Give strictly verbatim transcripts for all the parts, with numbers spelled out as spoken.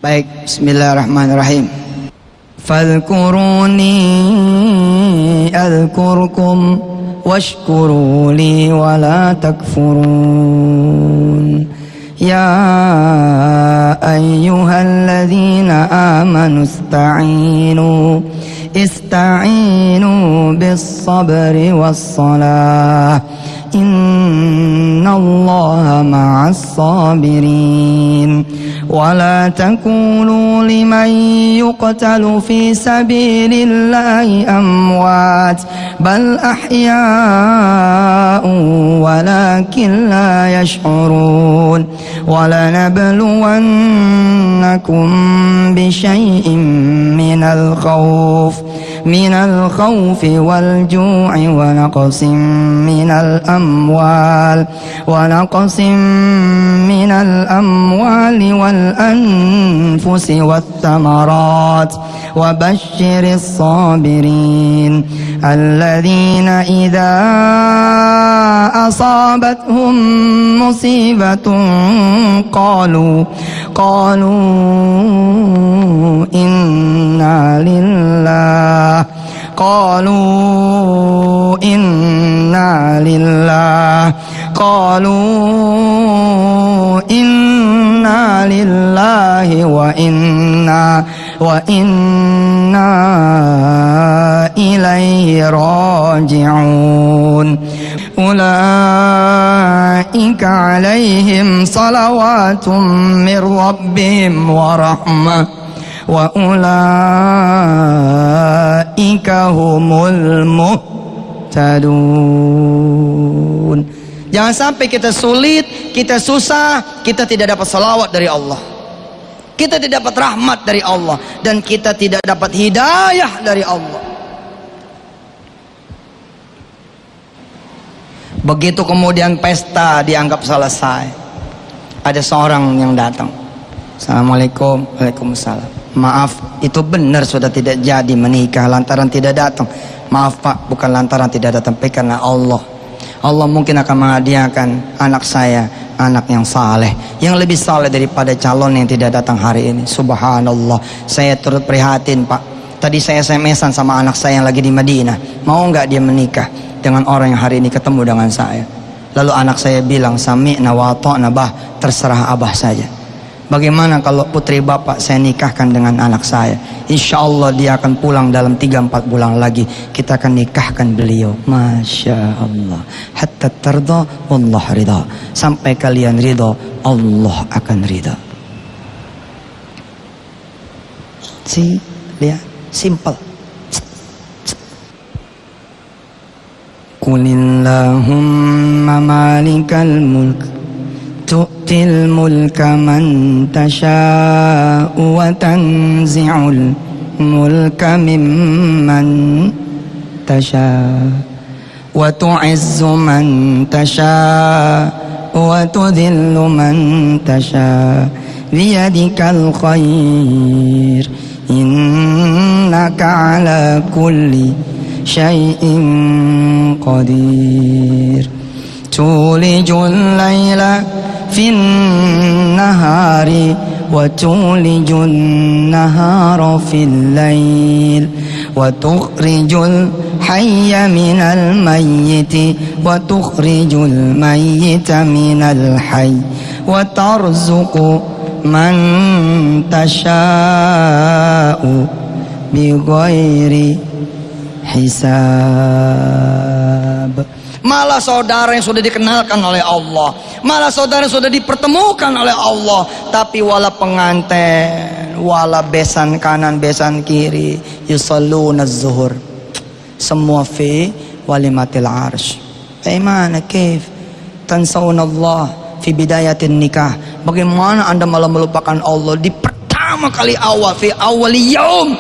Baik, bismillahirrahmanirrahim. Fadhkuruni adhkurkum washkuru li wa la takfurun. Ya ayyuhalladzina amanu ista'inu ista'inu bis-sabri was-salah. Innallaha ma'as-sabirin. ولا تقولوا لمن يقتل في سبيل الله أموات بل أحياء ولكن لا يشعرون ولنبلونكم بشيء من الخوف من الخوف والجوع ونقص من الأموال ونقص من الأموال والأنفس والثمرات وبشر الصابرين الذين إذا أصابتهم مصيبة قالوا قالوا إنا لله قالوا إنا لله قالوا إنا لله وإنا وإنا إليه راجعون أولئك عليهم صلوات من ربهم ورحمة وأولئك هم المهتدون. Jangan sampai kita sulit, kita susah, kita tidak dapat salawat dari Allah, kita tidak dapat rahmat dari Allah, dan kita tidak dapat hidayah dari Allah. Begitu kemudian pesta dianggap selesai, ada seorang yang datang. Assalamualaikum. Waalaikumsalam. Maaf, itu benar sudah tidak jadi menikah lantaran tidak datang. Maaf Pak, bukan lantaran tidak datang, tapi karena Allah. Allah mungkin akan menghadiahkan anak saya, anak yang saleh, yang lebih saleh daripada calon yang tidak datang hari ini. Subhanallah, saya turut prihatin Pak. Tadi saya S M S-an sama anak saya yang lagi di Madinah, mau nggak dia menikah dengan orang yang hari ini ketemu dengan saya. Lalu anak saya bilang, sami'na wa ata'na bah, terserah abah saja. Bagaimana kalau putri bapak saya nikahkan dengan anak saya? Insya Allah dia akan pulang dalam tiga empat bulan lagi. Kita akan nikahkan beliau. Masya Allah. Hatta tarda wallah ridha. Sampai kalian ridha, Allah akan ridha. Si, lihat, simple. Qulillahumma malikal mulk tu'til mulka man tasha'u wa tanzi'ul mulka mimman tasha'u wa tu'izzu man tasha'u wa tudhillu man tasha'u biyadikal khair innaka ala kulli syai'in qadir tulijul layla fin nahari wa tulijul nahara fil layl wa tukhrijul hayya minal mayyiti wa tukhrijul mayyita minal hayy wa tarzuqu man tasha'u bighairi hisab. Malah saudara yang sudah dikenalkan oleh Allah, malah saudara yang sudah dipertemukan oleh Allah, tapi wala pengantin, wala besan kanan besan kiri, yusalluna zuhur, semua fi walimatil arsh. Bagaimana kif tansawna Allah fi bidayatin nikah? Bagaimana anda malah melupakan Allah di pertama kali awal, fi awali yaum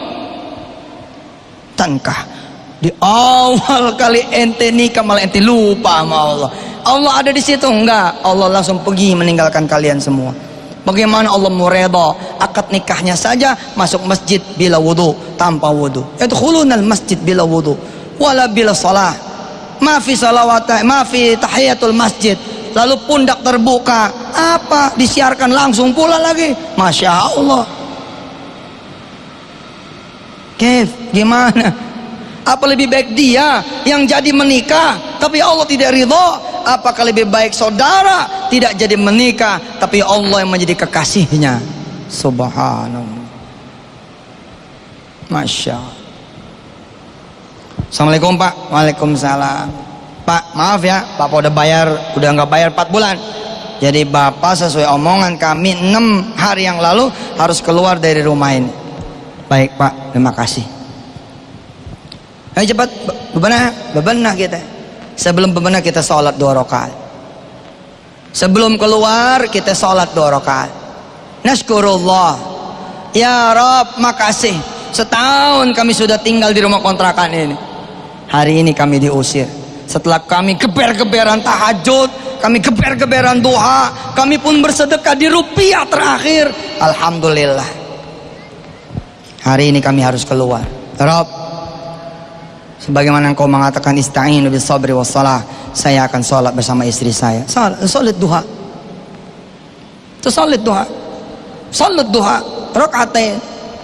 tankah, di awal kali ente nikah malah ente lupa sama Allah. Allah ada di situ enggak? Allah langsung pergi meninggalkan kalian semua. Bagaimana Allah mereda akad nikahnya saja masuk masjid bila wudu, tanpa wudu. Yadkhulunal masjid bila wudu wala bila salah. Ma fi salawat, ma fi tahiyatul masjid lalu pundak terbuka, apa? Disiarkan langsung pula lagi. Masya Allah. Kev, gimana? Apa lebih baik dia yang jadi menikah tapi Allah tidak ridho? Apakah lebih baik saudara tidak jadi menikah tapi Allah yang menjadi kekasihnya? Subhanallah. Masya Allah. Assalamualaikum Pak. Waalaikumsalam. Pak, maaf ya, Bapak udah bayar, udah nggak bayar empat bulan. Jadi Bapak sesuai omongan kami enam hari yang lalu harus keluar dari rumah ini. Baik Pak, terima kasih. Ayo cepat bebenah, bebenah kita. Sebelum bebenah kita sholat dua rakaat. Sebelum keluar kita sholat dua rakaat. Nashkurullah. Ya Rabb, makasih. Setahun kami sudah tinggal di rumah kontrakan ini. Hari ini kami diusir. Setelah kami geber-geberan tahajud, kami geber-geberan duha, kami pun bersedekah di rupiah terakhir. Alhamdulillah. Hari ini kami harus keluar. Rabb, sebagaimana engkau mengatakan ista'inu bis sabri was salah, saya akan sholat bersama istri saya. Salat, salat duha. Itu salat duha. Salat duha, rakaatain.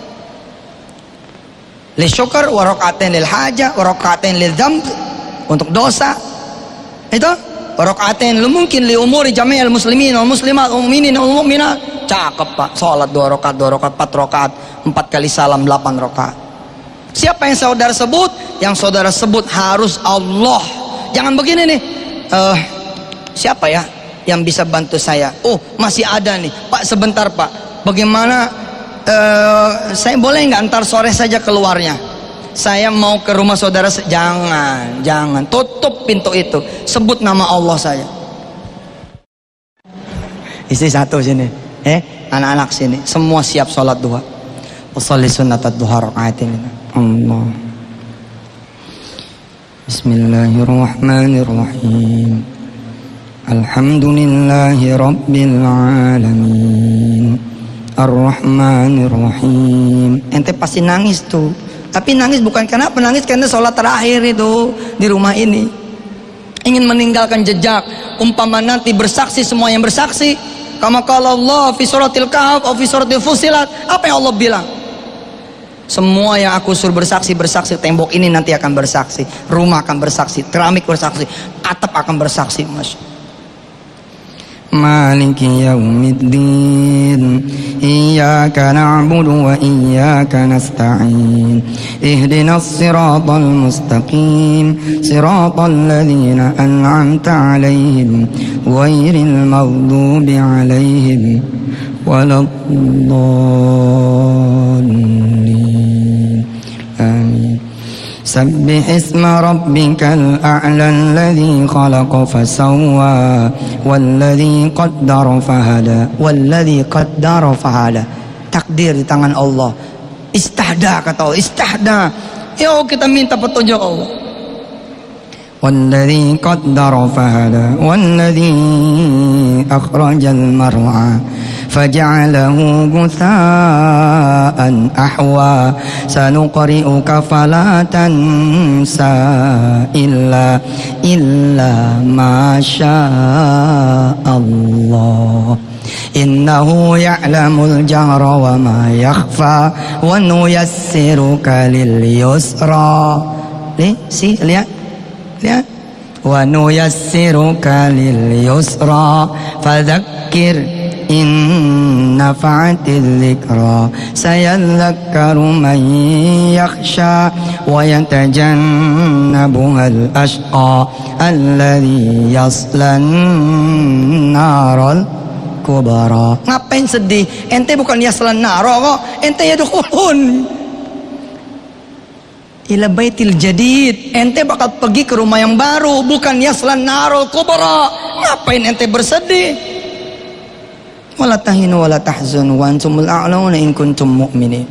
Li syukur wa rakaatain lil haja wa rakaatain lil dzamb, untuk dosa. Itu wa rakaatain lu mungkin li umuri jami'il muslimin wal muslimat wal mu'minin wal mu'minat. Cakep Pak, sholat dua rakaat, dua rakaat, empat rakaat, empat kali salam, delapan rakaat. Siapa yang saudara sebut? Yang saudara sebut harus Allah. Jangan begini nih, uh, siapa ya yang bisa bantu saya? Oh masih ada nih Pak, sebentar Pak, bagaimana uh, saya boleh nggak ntar sore saja keluarnya? Saya mau ke rumah saudara. Jangan, jangan, tutup pintu itu, sebut nama Allah saja. Istri satu sini, eh anak-anak sini semua siap sholat duha. Wassalli sunnat ad-duha rakaatin. Allah. Bismillahirrahmanirrahim. Alhamdulillahi rabbil alamin. Ar-Rahmanirrahim. Ente pasti nangis tuh. Tapi nangis bukan karena apa, nangis karena sholat terakhir itu di rumah ini. Ingin meninggalkan jejak. Umpama nanti bersaksi semua yang bersaksi. Kama qala Allah fi suratil Kahf atau fi suratil Fussilat, apa yang Allah bilang? Semua yang aku suruh bersaksi, bersaksi. Tembok ini nanti akan bersaksi, rumah akan bersaksi, keramik bersaksi, atap akan bersaksi. Masya. Maliki yaumiddin, iyyaka na'budu wa iyyaka nasta'in, ihdinas siratal mustaqim, siratal ladzina an'amta 'alaihim ghairil maghdubi 'alaihim waladdallin. Amin. Sabbih isma rabbikal a'la alladhi khalaqa fasawwa walladhi qaddara fahada walladhi qaddara fahada. Takdir di tangan Allah. Istahda kata Allah, istahda. Yuk kita minta petunjuk Allah. Walladhi qaddara fahada walladhi akhrajal mar'a faja'alahu gutha'an ahwa sanuqri'uka fala tansa illa illa ma syaa Allah innahu ya'lamul jahra wa ma yakhfa wa nuyassiruka lil yusra. Nih, si lihat lihat wa nuyassiruka lil yusra fadzakkir in nafa'atil dzikra sayadhakkaru man yakhsha wa yatajannabuhal ashqa alladhi yaslan naral kubra. Ngapain sedih? Ente bukan yaslan naro kok, ente yadkhulun ila baitil jadid. Ente bakal pergi ke rumah yang baru, bukan yaslan narul kubra. Ngapain ente bersedih? Wala tahinu wala tahzunu wa antumul a'launa in kuntum mu'minin.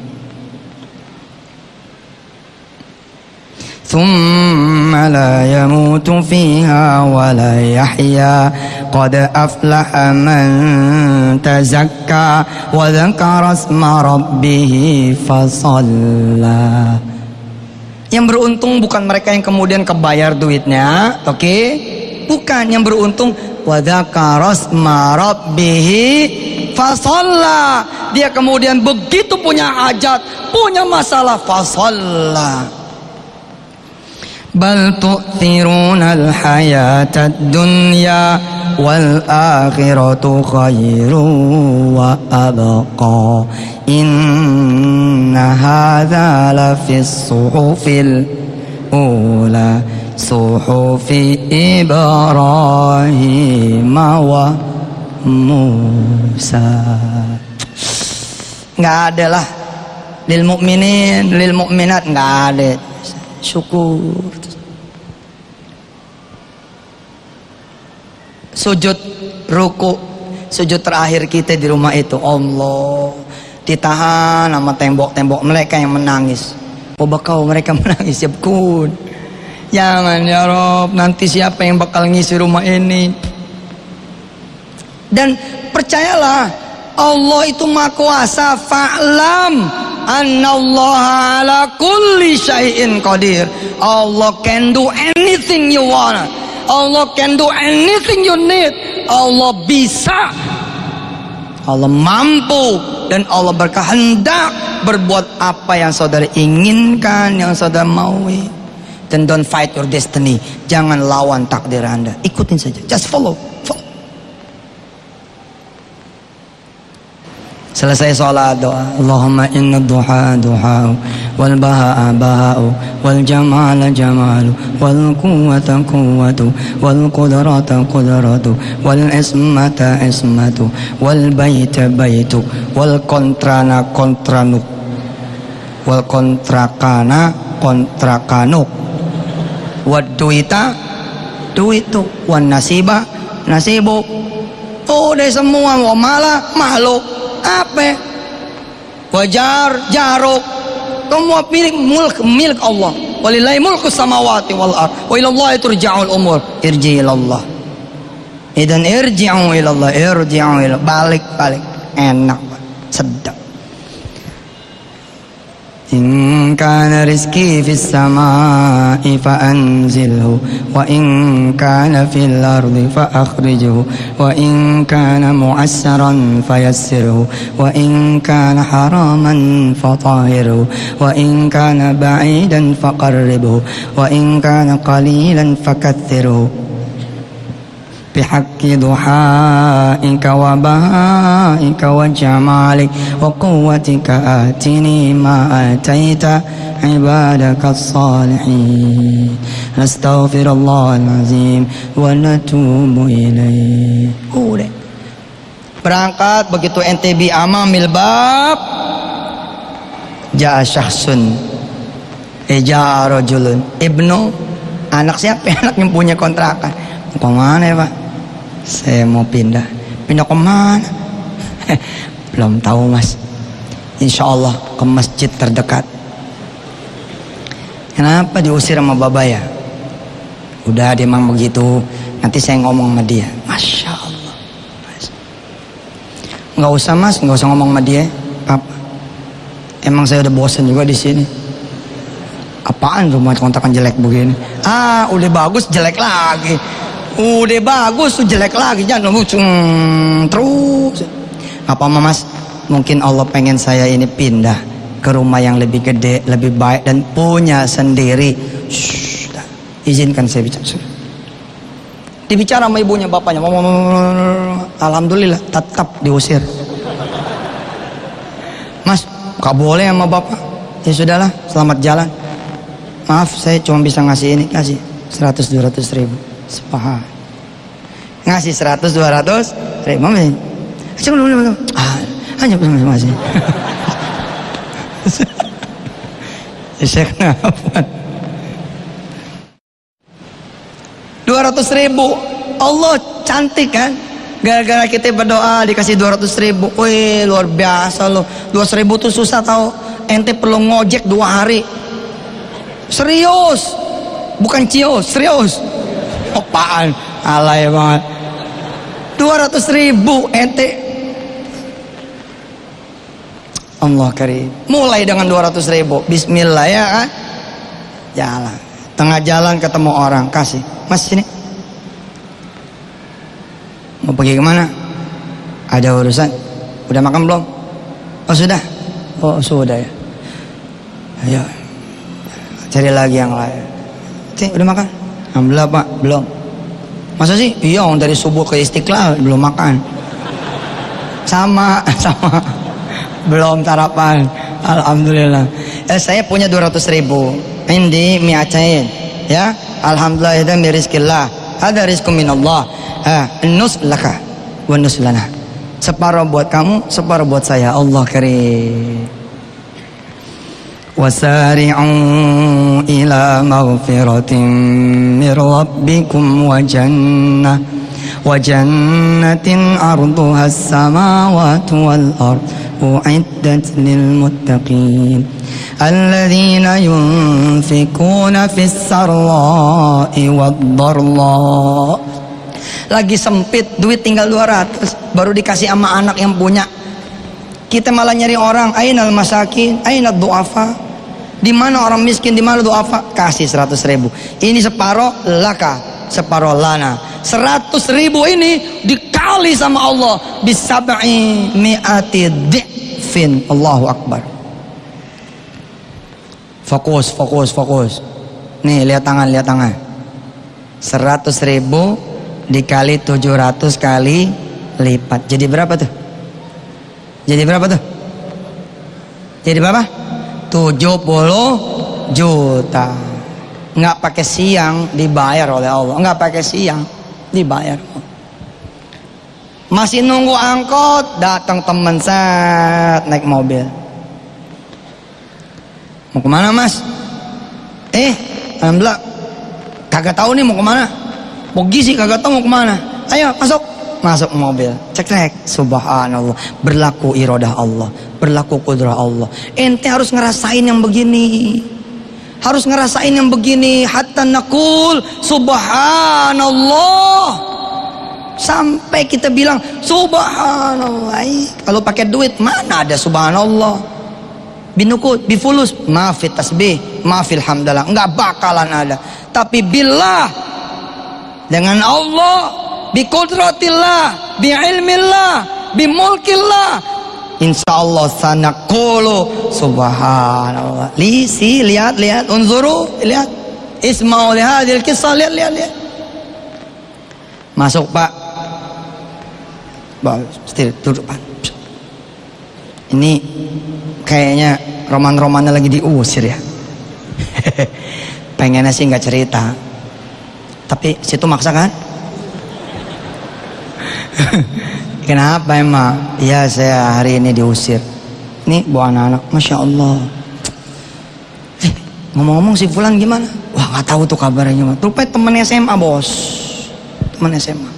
Thumma la yamutu fiha wa la yahya qad aflaha man tazakka wa dzakara asma rabbih fasalla. Yang beruntung bukan mereka yang kemudian kebayar duitnya, oke? Okay? Bukan, yang beruntung wa dzakara asma rabbih fasalla. Dia kemudian begitu punya hajat, punya masalah, fasalla. Bal tu'thirunal hayatad dunya wal akhiratu khairun wa abqa. Inna hadza lafis suhufil ula suhufi Ibrahim wa Musa. Nggak ada lah lil mukminin lil mukminat, nggak ada. Syukur. Sujud ruku, sujud terakhir kita di rumah itu, Allah ditahan sama tembok-tembok mereka yang menangis. Oh bakau mereka menangis, ya kun. Jangan ya Rob, nanti siapa yang bakal ngisi rumah ini? Dan percayalah, Allah itu maha kuasa. Fa'lam annallaha ala kulli syai'in qadir. Allah can do anything you want. Allah can do anything you need. Allah bisa, Allah mampu, dan Allah berkehendak berbuat apa yang saudara inginkan, yang saudara maui. Dan don't fight your destiny. Jangan lawan takdir Anda, ikutin saja, just follow, follow. Selesai sholat doa, Allahumma inna duha duha'u, wal baha'a baha'u, wal jamala jamalu, wal quwwata quwwatu, wal qudrata qudratu, wal ismata ismatu, wal baita baitu, wal kontrana kontranuk, wal kontrakana kontrakanu, wad duita duitu, wan nasiba nasibu. Oh deh semua, wa mala makhluk apa? Wajar jaruk, semua milik mulk milik Allah. Walillahi mulku samawati wal ard wa ilallahi turja'ul umur. Irji ilallah. Idan irji'u ilallah, irji'u ilallah. Balik balik, enak, sedap. In kana rizki fis samai fa anzilhu, wa in kana fil ardi fa akhrijhu, wa in kana mu'assaran fayassirhu, wa in kana haraman fatahhirhu, wa in kana ba'idan faqarribhu, wa in kana qalilan fakaththirhu. Bihaqqi duhaika wa bahaika wa jamalik wa quwwatika atini ma ataita ibadaka salihin. Astaghfirullahal azim wa natubu ilaih. Udah berangkat begitu ente bi amamil bab, ja'a syakhsun, eh ja'a rajulun, ibnu, anak siapa? Anak yang punya kontrakan. Kemana ya Pak? Saya mau pindah. Pindah kemana? Belum tahu Mas. Insya Allah ke masjid terdekat. Kenapa diusir sama Baba ya? Udah dia memang begitu. Nanti saya ngomong sama dia. Masya Allah. Nggak usah Mas, nggak usah ngomong sama dia. Papa, emang saya udah bosan juga di sini. Apaan rumah kontrakan jelek begini? Ah, udah bagus jelek lagi. Udah bagus tuh jelek lagi, jangan hmm, terus. Apa Mas? Mungkin Allah pengen saya ini pindah ke rumah yang lebih gede, lebih baik dan punya sendiri. Shhh, izinkan saya bicara. Dibicara sama ibunya, bapaknya. Alhamdulillah tetap diusir. Mas, gak boleh sama bapak. Ya sudahlah, selamat jalan. Maaf, saya cuma bisa ngasih ini, kasih seratus dua ratus ribu. Sepaham. Ngasih seratus dua ratus ribu. Ah, hanya masih. Saya kenapa? Dua ratus ribu. Allah cantik kan? Gara-gara kita berdoa dikasih dua ratus ribu. Wih, luar biasa loh. Dua ratus ribu tuh susah tau. Ente perlu ngojek dua hari. Serius, bukan cios, serius. Apaan? Alay banget. Dua ratus ribu ente. Allah karim. Mulai dengan dua ratus ribu. Bismillah ya kan. Jalan. Tengah jalan ketemu orang, kasih. Mas sini. pergi kemana? Ada urusan. Udah makan belum? Oh sudah. Oh sudah ya. Ayo cari lagi yang lain. Cik, udah makan? Alhamdulillah Pak, belum. Masa sih? Iya, dari subuh ke Istiqlal belum makan. Sama, sama. Belum sarapan. Alhamdulillah. Eh, saya punya dua ratus ribu. Indi mi'atain. Ya, alhamdulillah itu min rizqillah. Ada rizqu minallah. Eh, nus laka wa nus lana. Separuh buat kamu, separuh buat saya. Allah karim. وسارعوا إلى مغفرة من ربكم وجنة وجنة عرضها السماوات والأرض أعدت للمتقين الذين ينفقون في السراء والضراء. Lagi sempit, duit tinggal dua ratus, baru dikasih sama anak yang punya. Kita malah nyari orang, ainal masakin, ainal du'afa. Di mana orang miskin, di mana du'afa? Kasih seratus ribu. Ini separoh laka, separoh lana. Seratus ribu ini dikali sama Allah bisab'i mi'ati di'fin. Allahu Akbar. Fokus, fokus, fokus. Nih lihat tangan, lihat tangan. Seratus ribu dikali tujuh ratus kali lipat. Jadi berapa tuh? Jadi berapa tuh? Jadi berapa? tujuh puluh juta. Nggak pakai siang dibayar oleh Allah. Nggak pakai siang dibayar. Masih nunggu angkot, datang teman set naik mobil. Mau kemana mas? Eh, alhamdulillah kagak tahu nih mau kemana. Pergi sih kagak tahu mau kemana. Ayo masuk. Masuk mobil, cek cek, subhanallah, berlaku iradah Allah, berlaku kudrah Allah. Ente harus ngerasain yang begini, harus ngerasain yang begini, hatta naqul subhanallah, sampai kita bilang subhanallah. Kalau pakai duit mana ada subhanallah, binukut, bifulus, maafit tasbih, maafil hamdalah, nggak bakalan ada. Tapi billah, dengan Allah, biqudratillah, biilmillah, bimulkillah, insyaallah sanaqulu subhanallah. Lisi, lihat, lihat, unzuru, lihat, isma'u lihadil kisah, lihat, lihat, lihat. Masuk Pak. Bawa, setir, duduk Pak. Ini kayaknya roman-romannya lagi diusir ya. Pengennya sih nggak cerita, tapi situ maksa kan? Kenapa emang? Iya saya hari ini diusir. Nih bawa anak-anak, masya Allah. Eh, ngomong-ngomong si Fulan gimana? Wah nggak tahu tuh kabarnya gimana. Rupanya temen S M A bos, temen S M A.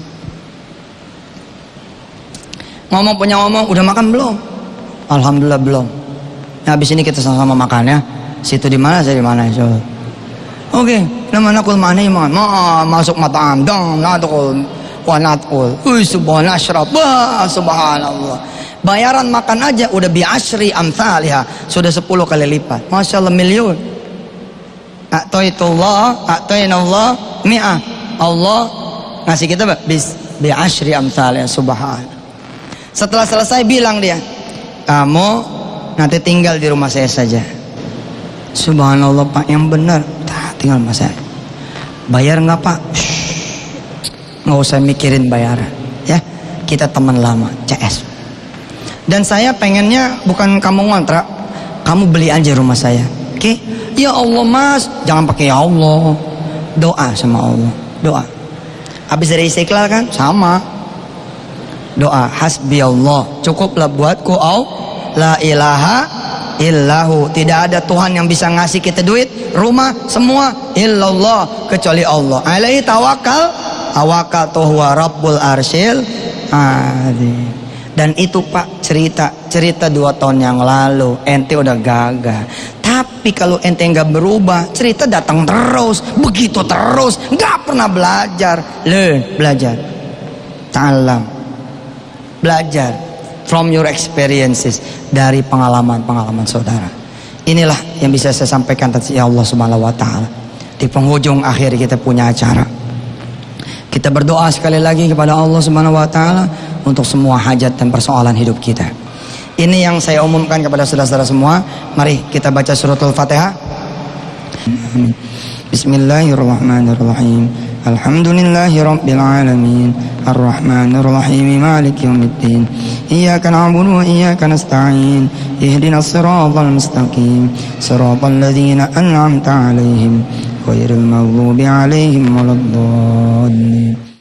Ngomong punya ngomong, udah makan belum? Alhamdulillah belum. Nah, habis ini kita sama-sama makan ya. Situ di mana, saya di mana? So. Oke, nama nakul mana iman? Ma masuk mat'am, dong, nadul. Wa nadul, uy subhanallah, asyraf, subhanallah. Bayaran makan aja udah bi asyri amsalha, sudah sepuluh kali lipat. Masya Allah, miliun. A'taitullah, a'tainallah mi'ah. Allah ngasih kita bis bi asyri amsalha, subhanallah. Setelah selesai bilang dia, kamu nanti tinggal di rumah saya saja. Subhanallah Pak, yang benar. Nah, tinggal rumah saya. Bayar nggak Pak? Nggak usah mikirin bayaran ya, kita teman lama C S. Dan saya pengennya bukan kamu ngontrak, kamu beli aja rumah saya. Oke? Ya Allah mas, jangan pakai ya Allah, doa sama Allah, doa. Habis dari Istiqlal kan sama doa, hasbi Allah, cukuplah buatku Allah, la ilaha illahu, tidak ada Tuhan yang bisa ngasih kita duit, rumah, semua illallah, kecuali Allah. Alaihi tawakal, awakal wa rabbul arsyil azim. Dan itu Pak cerita cerita dua tahun yang lalu, ente udah gagah. Tapi kalau ente nggak berubah, cerita datang terus, begitu terus, nggak pernah belajar. Learn, belajar, ta'allam, belajar from your experiences, dari pengalaman-pengalaman saudara. Inilah yang bisa saya sampaikan tadi Allah Subhanahu wa taala. Di penghujung akhir kita punya acara. Kita berdoa sekali lagi kepada Allah Subhanahu wa taala untuk semua hajat dan persoalan hidup kita. Ini yang saya umumkan kepada saudara-saudara semua. Mari kita baca suratul Fatihah. Bismillahirrahmanirrahim. Alhamdulillahi rabbil alamin. Arrahmanir rahim. Maliki yaumiddin. Iyyaka na'budu wa iyyaka nasta'in. Ihdinas siratal mustaqim. Siratal ladzina an'amta 'alaihim ghairil maghdubi 'alaihim waladdallin.